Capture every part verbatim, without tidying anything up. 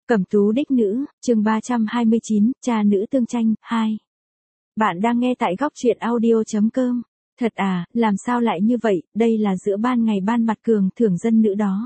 Cẩm tú đích nữ, chương ba trăm hai mươi chín, cha nữ tương tranh, hai. Bạn đang nghe tại góc truyện audio chấm com. Thật à, làm sao lại như vậy, đây là giữa ban ngày ban mặt cường thưởng dân nữ đó.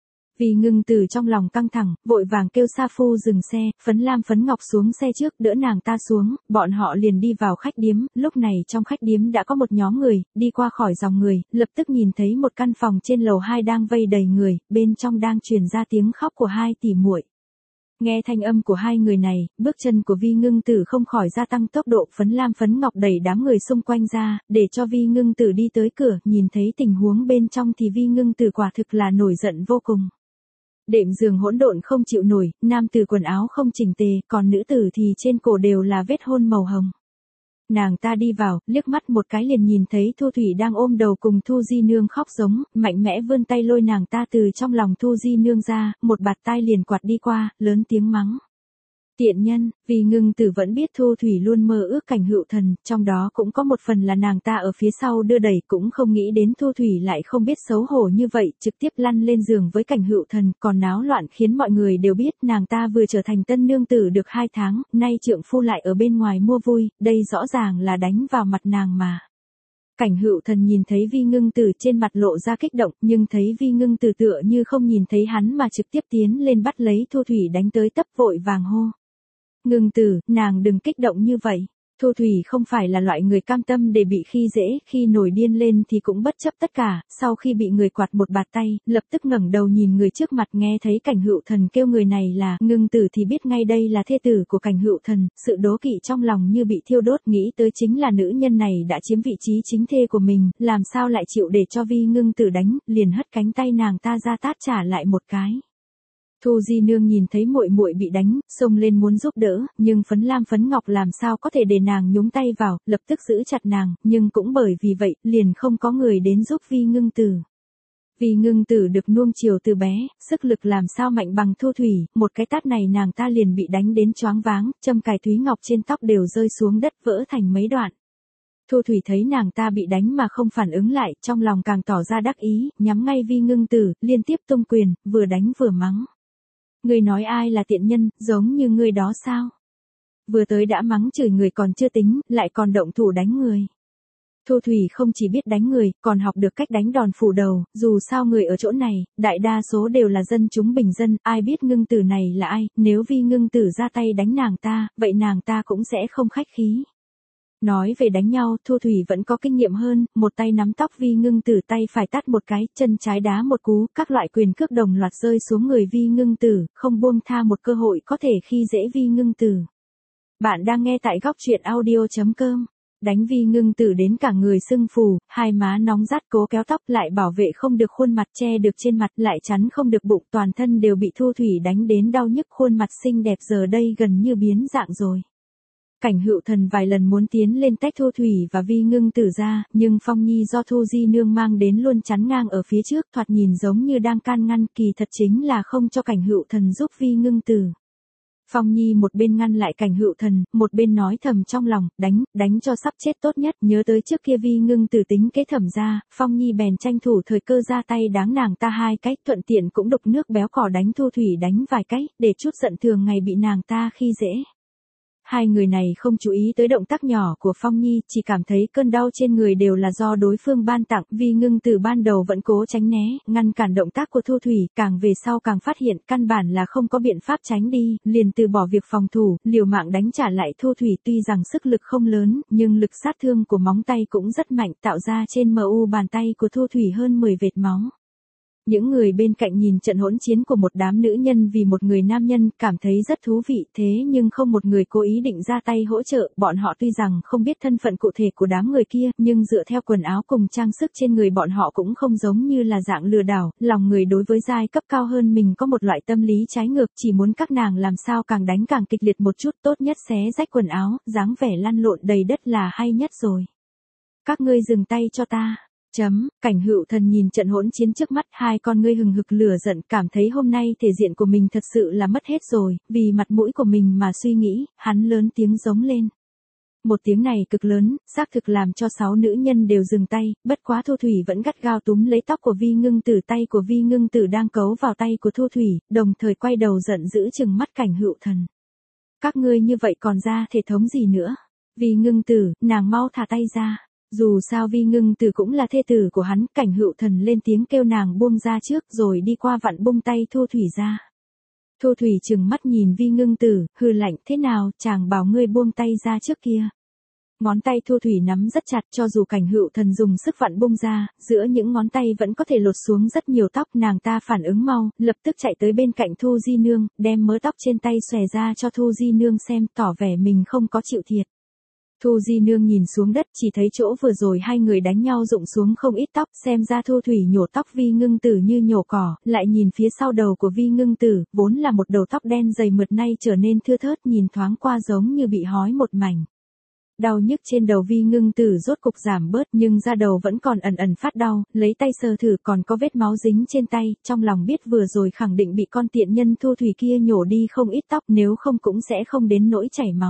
Vì ngưng từ trong lòng căng thẳng, vội vàng kêu Sa Phu dừng xe, Phấn Lam Phấn Ngọc xuống xe trước đỡ nàng ta xuống, bọn họ liền đi vào khách điếm, lúc này trong khách điếm đã có một nhóm người, đi qua khỏi dòng người, lập tức nhìn thấy một căn phòng trên lầu hai đang vây đầy người, bên trong đang truyền ra tiếng khóc của hai tỷ muội. Nghe thanh âm của hai người này, bước chân của Vi Ngưng Tử không khỏi gia tăng tốc độ. Phấn Lam Phấn Ngọc đẩy đám người xung quanh ra, để cho Vi Ngưng Tử đi tới cửa, nhìn thấy tình huống bên trong thì Vi Ngưng Tử quả thực là nổi giận vô cùng. Đệm giường hỗn độn không chịu nổi, nam tử quần áo không chỉnh tề, còn nữ tử thì trên cổ đều là vết hôn màu hồng. Nàng ta đi vào, liếc mắt một cái liền nhìn thấy Thu Thủy đang ôm đầu cùng Thu Di Nương khóc giống, mạnh mẽ vươn tay lôi nàng ta từ trong lòng Thu Di Nương ra, một bạt tai liền quạt đi qua, lớn tiếng mắng. Tiện nhân, vì Ngưng Tử vẫn biết Thu Thủy luôn mơ ước cảnh Hựu Thần, trong đó cũng có một phần là nàng ta ở phía sau đưa đẩy, cũng không nghĩ đến Thu Thủy lại không biết xấu hổ như vậy, trực tiếp lăn lên giường với cảnh Hựu Thần, còn náo loạn khiến mọi người đều biết nàng ta vừa trở thành tân nương tử được hai tháng, nay trượng phu lại ở bên ngoài mua vui, đây rõ ràng là đánh vào mặt nàng mà. Cảnh Hựu Thần nhìn thấy Vi Ngưng Tử trên mặt lộ ra kích động, nhưng thấy Vi Ngưng Tử tựa như không nhìn thấy hắn mà trực tiếp tiến lên bắt lấy Thu Thủy đánh tới tấp vội vàng hô. Ngưng Tử, nàng đừng kích động như vậy. Thu Thủy không phải là loại người cam tâm để bị khi dễ, khi nổi điên lên thì cũng bất chấp tất cả, sau khi bị người quạt một bạt tay, lập tức ngẩng đầu nhìn người trước mặt, nghe thấy cảnh Hựu Thần kêu người này là Ngưng Tử thì biết ngay đây là thê tử của cảnh Hựu Thần, sự đố kỵ trong lòng như bị thiêu đốt, nghĩ tới chính là nữ nhân này đã chiếm vị trí chính thê của mình, làm sao lại chịu để cho Vi Ngưng Tử đánh, liền hất cánh tay nàng ta ra tát trả lại một cái. Thu Di Nương nhìn thấy muội muội bị đánh, xông lên muốn giúp đỡ, nhưng Phấn Lam Phấn Ngọc làm sao có thể để nàng nhúng tay vào, lập tức giữ chặt nàng, nhưng cũng bởi vì vậy, liền không có người đến giúp Vi Ngưng Tử. Vi Ngưng Tử được nuông chiều từ bé, sức lực làm sao mạnh bằng Thu Thủy, một cái tát này nàng ta liền bị đánh đến choáng váng, châm cài thúy ngọc trên tóc đều rơi xuống đất vỡ thành mấy đoạn. Thu Thủy thấy nàng ta bị đánh mà không phản ứng lại, trong lòng càng tỏ ra đắc ý, nhắm ngay Vi Ngưng Tử, liên tiếp tung quyền, vừa đánh vừa mắng. Ngươi nói ai là tiện nhân, giống như ngươi đó sao? Vừa tới đã mắng chửi người còn chưa tính, lại còn động thủ đánh người. Thu Thủy không chỉ biết đánh người, còn học được cách đánh đòn phủ đầu, dù sao người ở chỗ này, đại đa số đều là dân chúng bình dân, ai biết Ngưng Tử này là ai, nếu Vi Ngưng Tử ra tay đánh nàng ta, vậy nàng ta cũng sẽ không khách khí. Nói về đánh nhau, Thu Thủy vẫn có kinh nghiệm hơn, một tay nắm tóc Vi Ngưng Tử, tay phải tát một cái, chân trái đá một cú, các loại quyền cước đồng loạt rơi xuống người Vi Ngưng Tử, không buông tha một cơ hội có thể khi dễ Vi Ngưng Tử. Bạn đang nghe tại góc truyện audio chấm com. Đánh Vi Ngưng Tử đến cả người sưng phù, hai má nóng rát, cố kéo tóc lại bảo vệ không được khuôn mặt, che được trên mặt, lại chắn không được bụng, toàn thân đều bị Thu Thủy đánh đến đau nhức, khuôn mặt xinh đẹp giờ đây gần như biến dạng rồi. Cảnh Hựu Thần vài lần muốn tiến lên tách Thu Thủy và Vi Ngưng Tử ra, nhưng Phong Nhi do Thu Di Nương mang đến luôn chắn ngang ở phía trước, thoạt nhìn giống như đang can ngăn, kỳ thật chính là không cho Cảnh Hựu Thần giúp Vi Ngưng Tử. Phong Nhi một bên ngăn lại Cảnh Hựu Thần, một bên nói thầm trong lòng, đánh, đánh cho sắp chết tốt nhất, nhớ tới trước kia Vi Ngưng Tử tính kế thẩm ra, Phong Nhi bèn tranh thủ thời cơ ra tay đáng nàng ta hai cái, thuận tiện cũng đục nước béo cỏ đánh Thu Thủy đánh vài cái, để chút giận thường ngày bị nàng ta khi dễ. Hai người này không chú ý tới động tác nhỏ của Phong Nhi, chỉ cảm thấy cơn đau trên người đều là do đối phương ban tặng. Vi Ngưng Tử ban đầu vẫn cố tránh né, ngăn cản động tác của Thu Thủy, càng về sau càng phát hiện căn bản là không có biện pháp tránh đi, liền từ bỏ việc phòng thủ, liều mạng đánh trả lại Thu Thủy. Tuy rằng sức lực không lớn, nhưng lực sát thương của móng tay cũng rất mạnh, tạo ra trên mu bàn tay của Thu Thủy hơn mười vệt máu. Những người bên cạnh nhìn trận hỗn chiến của một đám nữ nhân vì một người nam nhân, cảm thấy rất thú vị, thế nhưng không một người cố ý định ra tay hỗ trợ, bọn họ tuy rằng không biết thân phận cụ thể của đám người kia, nhưng dựa theo quần áo cùng trang sức trên người bọn họ cũng không giống như là dạng lừa đảo, lòng người đối với giai cấp cao hơn mình có một loại tâm lý trái ngược, chỉ muốn các nàng làm sao càng đánh càng kịch liệt một chút, tốt nhất xé rách quần áo, dáng vẻ lăn lộn đầy đất là hay nhất rồi. Các ngươi dừng tay cho ta. Chấm, Cảnh Hựu Thần nhìn trận hỗn chiến trước mắt, hai con ngươi hừng hực lửa giận, cảm thấy hôm nay thể diện của mình thật sự là mất hết rồi, vì mặt mũi của mình mà suy nghĩ, hắn lớn tiếng giống lên. Một tiếng này cực lớn, xác thực làm cho sáu nữ nhân đều dừng tay, bất quá Thu Thủy vẫn gắt gao túm lấy tóc của Vi Ngưng Tử, tay của Vi Ngưng Tử đang cấu vào tay của Thu Thủy, đồng thời quay đầu giận dữ trừng mắt Cảnh Hựu Thần. Các ngươi như vậy còn ra thể thống gì nữa? Vi Ngưng Tử, nàng mau thả tay ra. Dù sao Vi Ngưng Tử cũng là thê tử của hắn, Cảnh Hựu Thần lên tiếng kêu nàng buông ra trước rồi đi qua vặn bung tay Thu Thủy ra. Thu Thủy trừng mắt nhìn Vi Ngưng Tử, hừ lạnh, thế nào, chàng bảo ngươi buông tay ra trước kia. Ngón tay Thu Thủy nắm rất chặt, cho dù Cảnh Hựu Thần dùng sức vặn bung ra, giữa những ngón tay vẫn có thể lột xuống rất nhiều tóc, nàng ta phản ứng mau, lập tức chạy tới bên cạnh Thu Di Nương, đem mớ tóc trên tay xòe ra cho Thu Di Nương xem, tỏ vẻ mình không có chịu thiệt. Thu Di Nương nhìn xuống đất, chỉ thấy chỗ vừa rồi hai người đánh nhau rụng xuống không ít tóc, xem ra Thu Thủy nhổ tóc Vi Ngưng Tử như nhổ cỏ, lại nhìn phía sau đầu của Vi Ngưng Tử, vốn là một đầu tóc đen dày mượt nay trở nên thưa thớt, nhìn thoáng qua giống như bị hói một mảnh. Đau nhức trên đầu Vi Ngưng Tử rốt cục giảm bớt, nhưng da đầu vẫn còn ẩn ẩn phát đau, lấy tay sờ thử còn có vết máu dính trên tay, trong lòng biết vừa rồi khẳng định bị con tiện nhân Thu Thủy kia nhổ đi không ít tóc, nếu không cũng sẽ không đến nỗi chảy máu.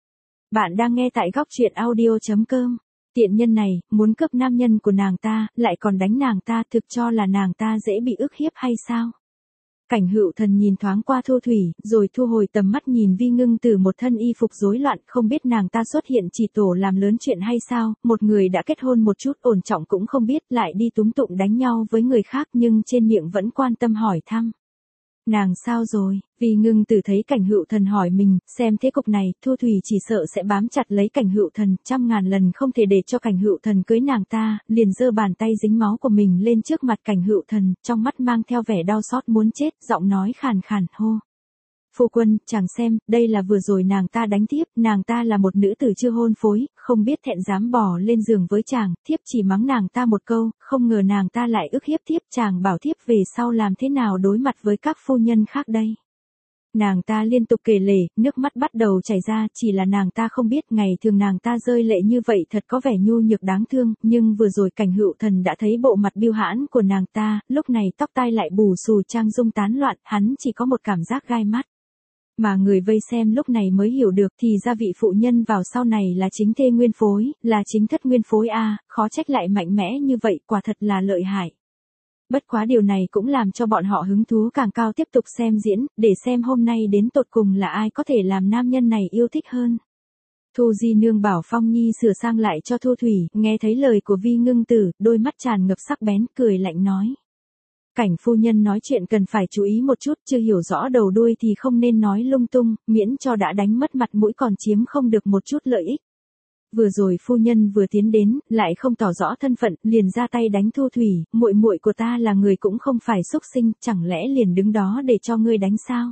Bạn đang nghe tại góc truyện audio chấm com. Tiện nhân này, muốn cướp nam nhân của nàng ta, lại còn đánh nàng ta, thực cho là nàng ta dễ bị ức hiếp hay sao? Cảnh Hựu Thần nhìn thoáng qua Thu Thủy, rồi thu hồi tầm mắt nhìn Vi Ngưng Tử một thân y phục rối loạn, không biết nàng ta xuất hiện chỉ tổ làm lớn chuyện hay sao, một người đã kết hôn một chút ổn trọng cũng không biết, lại đi túm tụng đánh nhau với người khác nhưng trên miệng vẫn quan tâm hỏi thăm. Nàng sao rồi? Vi Ngưng Tử thấy Cảnh Hựu Thần hỏi mình, xem thế cục này, Thu Thủy chỉ sợ sẽ bám chặt lấy Cảnh Hựu Thần, trăm ngàn lần không thể để cho Cảnh Hựu Thần cưới nàng ta, liền giơ bàn tay dính máu của mình lên trước mặt Cảnh Hựu Thần, trong mắt mang theo vẻ đau xót muốn chết, giọng nói khàn khàn hô. Phu quân, chàng xem, đây là vừa rồi nàng ta đánh thiếp, nàng ta là một nữ tử chưa hôn phối, không biết thẹn dám bò lên giường với chàng, thiếp chỉ mắng nàng ta một câu, không ngờ nàng ta lại ức hiếp thiếp, chàng bảo thiếp về sau làm thế nào đối mặt với các phu nhân khác đây. Nàng ta liên tục kể lể, nước mắt bắt đầu chảy ra, chỉ là nàng ta không biết ngày thường nàng ta rơi lệ như vậy thật có vẻ nhu nhược đáng thương, nhưng vừa rồi Cảnh Hựu Thần đã thấy bộ mặt biêu hãn của nàng ta, lúc này tóc tai lại bù xù trang dung tán loạn, hắn chỉ có một cảm giác gai mắt. Mà người vây xem lúc này mới hiểu được thì ra vị phụ nhân vào sau này là chính thê nguyên phối, là chính thất nguyên phối a, khó trách lại mạnh mẽ như vậy, quả thật là lợi hại. Bất quá điều này cũng làm cho bọn họ hứng thú càng cao tiếp tục xem diễn, để xem hôm nay đến tột cùng là ai có thể làm nam nhân này yêu thích hơn. Thu Di Nương bảo Phong Nhi sửa sang lại cho Thu Thủy, nghe thấy lời của Vi Ngưng Tử, đôi mắt tràn ngập sắc bén, cười lạnh nói. Cảnh phu nhân nói chuyện cần phải chú ý một chút, chưa hiểu rõ đầu đuôi thì không nên nói lung tung, miễn cho đã đánh mất mặt mũi còn chiếm không được một chút lợi ích. Vừa rồi phu nhân vừa tiến đến, lại không tỏ rõ thân phận, liền ra tay đánh Thu Thủy, muội muội của ta là người cũng không phải xúc sinh, chẳng lẽ liền đứng đó để cho ngươi đánh sao?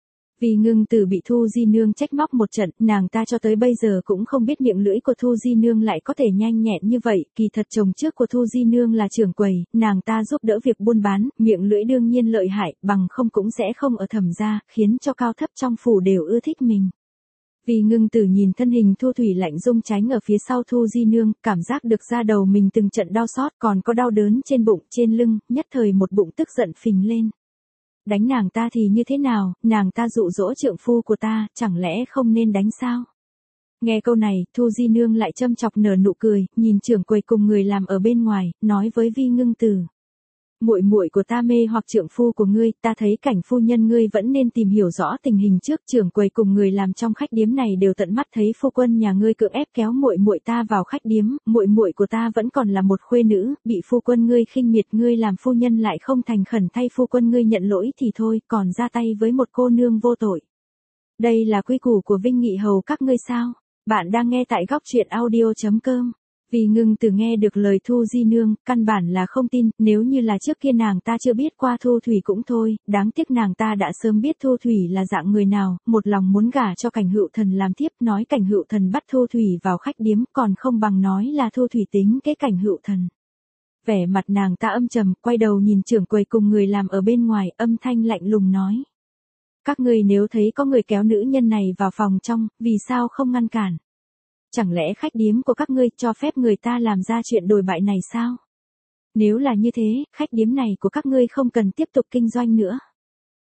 Vi Ngưng Tử bị Thu Di Nương trách móc một trận, nàng ta cho tới bây giờ cũng không biết miệng lưỡi của Thu Di Nương lại có thể nhanh nhẹn như vậy, kỳ thật chồng trước của Thu Di Nương là trưởng quầy, nàng ta giúp đỡ việc buôn bán, miệng lưỡi đương nhiên lợi hại, bằng không cũng sẽ không ở Thẩm gia, khiến cho cao thấp trong phủ đều ưa thích mình. Vi Ngưng Tử nhìn thân hình Thu Thủy lạnh rung tránh ở phía sau Thu Di Nương, cảm giác được da đầu mình từng trận đau xót, còn có đau đớn trên bụng, trên lưng, nhất thời một bụng tức giận phình lên. Đánh nàng ta thì như thế nào, nàng ta dụ dỗ trượng phu của ta, chẳng lẽ không nên đánh sao? Nghe câu này, Thu Di Nương lại châm chọc nở nụ cười, nhìn trưởng quầy cùng người làm ở bên ngoài, nói với Vi Ngưng Tử. Muội muội của ta mê hoặc trượng phu của ngươi, ta thấy Cảnh phu nhân ngươi vẫn nên tìm hiểu rõ tình hình trước, trưởng quầy cùng người làm trong khách điếm này đều tận mắt thấy phu quân nhà ngươi cưỡng ép kéo muội muội ta vào khách điếm, muội muội của ta vẫn còn là một khuê nữ, bị phu quân ngươi khinh miệt, ngươi làm phu nhân lại không thành khẩn thay phu quân ngươi nhận lỗi thì thôi, còn ra tay với một cô nương vô tội. Đây là quy củ của Vinh Nghị hầu các ngươi sao? Bạn đang nghe tại góc truyện audio chấm com. Vi Ngưng Tử nghe được lời Thu Di Nương, căn bản là không tin, nếu như là trước kia nàng ta chưa biết qua Thu Thủy cũng thôi, đáng tiếc nàng ta đã sớm biết Thu Thủy là dạng người nào, một lòng muốn gả cho Cảnh Hựu Thần làm thiếp, nói Cảnh Hựu Thần bắt Thu Thủy vào khách điếm, còn không bằng nói là Thu Thủy tính cái Cảnh Hựu Thần. Vẻ mặt nàng ta âm trầm, quay đầu nhìn trưởng quầy cùng người làm ở bên ngoài, âm thanh lạnh lùng nói. Các ngươi nếu thấy có người kéo nữ nhân này vào phòng trong, vì sao không ngăn cản? Chẳng lẽ khách điếm của các ngươi cho phép người ta làm ra chuyện đồi bại này sao? Nếu là như thế, khách điếm này của các ngươi không cần tiếp tục kinh doanh nữa.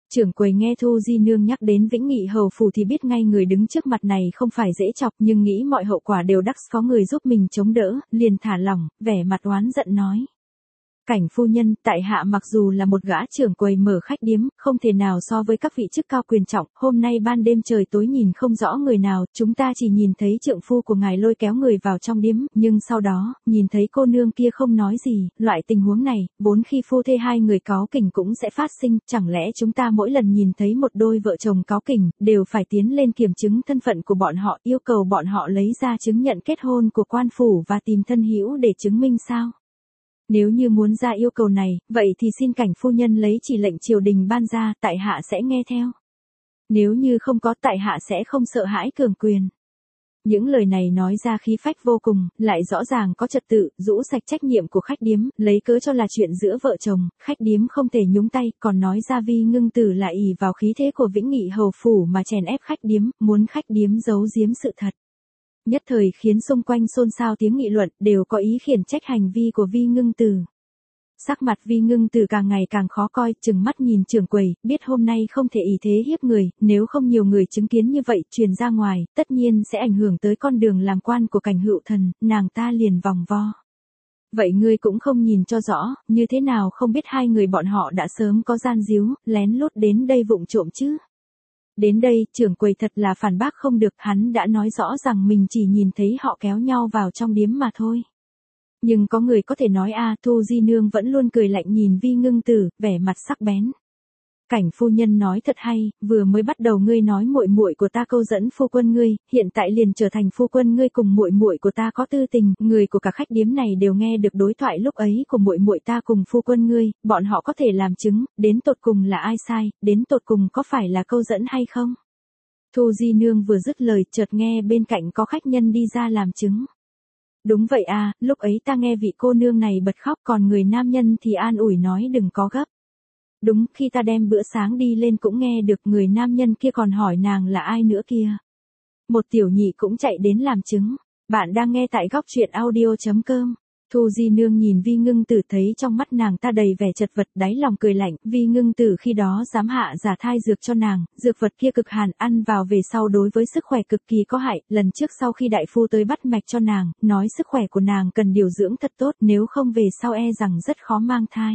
Trưởng quầy nghe Thu Di Nương nhắc đến Vĩnh Nghị hầu phủ thì biết ngay người đứng trước mặt này không phải dễ chọc, nhưng nghĩ mọi hậu quả đều đắc có người giúp mình chống đỡ, liền thả lỏng, vẻ mặt oán giận nói. Cảnh phu nhân, tại hạ mặc dù là một gã trưởng quầy mở khách điếm, không thể nào so với các vị chức cao quyền trọng, hôm nay ban đêm trời tối nhìn không rõ người nào, chúng ta chỉ nhìn thấy trượng phu của ngài lôi kéo người vào trong điếm, nhưng sau đó, nhìn thấy cô nương kia không nói gì, loại tình huống này, vốn khi phu thê hai người cáu kỉnh cũng sẽ phát sinh, chẳng lẽ chúng ta mỗi lần nhìn thấy một đôi vợ chồng cáu kỉnh, đều phải tiến lên kiểm chứng thân phận của bọn họ, yêu cầu bọn họ lấy ra chứng nhận kết hôn của quan phủ và tìm thân hữu để chứng minh sao? Nếu như muốn ra yêu cầu này, vậy thì xin cảnh phu nhân lấy chỉ lệnh triều đình ban ra, tại hạ sẽ nghe theo. Nếu như không có, tại hạ sẽ không sợ hãi cường quyền. Những lời này nói ra khí phách vô cùng, lại rõ ràng có trật tự, rũ sạch trách nhiệm của khách điếm, lấy cớ cho là chuyện giữa vợ chồng, khách điếm không thể nhúng tay, còn nói ra Vi Ngưng Tử là ỷ vào khí thế của Vĩnh Nghị hầu phủ mà chèn ép khách điếm, muốn khách điếm giấu giếm sự thật. Nhất thời khiến xung quanh xôn xao tiếng nghị luận, đều có ý khiển trách hành vi của Vi Ngưng Tử. Sắc mặt Vi Ngưng Tử càng ngày càng khó coi, trừng mắt nhìn trưởng quầy, biết hôm nay không thể ỷ thế hiếp người, nếu không nhiều người chứng kiến như vậy truyền ra ngoài, tất nhiên sẽ ảnh hưởng tới con đường làm quan của Cảnh Hữu Thần, nàng ta liền vòng vo. Vậy ngươi cũng không nhìn cho rõ, như thế nào không biết hai người bọn họ đã sớm có gian díu, lén lút đến đây vụng trộm chứ? Đến đây, trưởng quầy thật là phản bác không được, hắn đã nói rõ rằng mình chỉ nhìn thấy họ kéo nhau vào trong điếm mà thôi. Nhưng có người có thể nói a, Thu Di Nương vẫn luôn cười lạnh nhìn Vi Ngưng Tử, vẻ mặt sắc bén. Cảnh phu nhân nói thật hay, vừa mới bắt đầu ngươi nói muội muội của ta câu dẫn phu quân ngươi, hiện tại liền trở thành phu quân ngươi cùng muội muội của ta có tư tình, người của cả khách điếm này đều nghe được đối thoại lúc ấy của muội muội ta cùng phu quân ngươi, bọn họ có thể làm chứng, đến tột cùng là ai sai, đến tột cùng có phải là câu dẫn hay không? Thu Di Nương vừa dứt lời, chợt nghe bên cạnh có khách nhân đi ra làm chứng. Đúng vậy à, lúc ấy ta nghe vị cô nương này bật khóc, còn người nam nhân thì an ủi nói đừng có gấp. Đúng, khi ta đem bữa sáng đi lên cũng nghe được người nam nhân kia còn hỏi nàng là ai nữa kia. Một tiểu nhị cũng chạy đến làm chứng. Bạn đang nghe tại góc truyện audio chấm com. Thu Di Nương nhìn Vi Ngưng Tử thấy trong mắt nàng ta đầy vẻ chật vật, đáy lòng cười lạnh, Vi Ngưng Tử khi đó dám hạ giả thai dược cho nàng, dược vật kia cực hàn, ăn vào về sau đối với sức khỏe cực kỳ có hại, lần trước sau khi đại phu tới bắt mạch cho nàng, nói sức khỏe của nàng cần điều dưỡng thật tốt, nếu không về sau e rằng rất khó mang thai.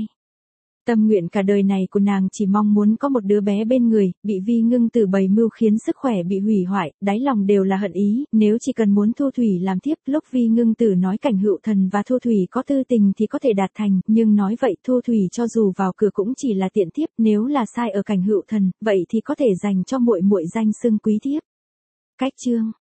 Tâm nguyện cả đời này của nàng chỉ mong muốn có một đứa bé bên người, bị Vi Ngưng Tử bày mưu khiến sức khỏe bị hủy hoại, đáy lòng đều là hận ý, nếu chỉ cần muốn Thu Thủy làm tiếp, lúc Vi Ngưng Tử nói Cảnh Hữu Thần và Thu Thủy có tư tình thì có thể đạt thành, nhưng nói vậy Thu Thủy cho dù vào cửa cũng chỉ là tiện thiếp, nếu là sai ở Cảnh Hữu Thần, vậy thì có thể dành cho muội muội danh xưng quý thiếp. Cách chương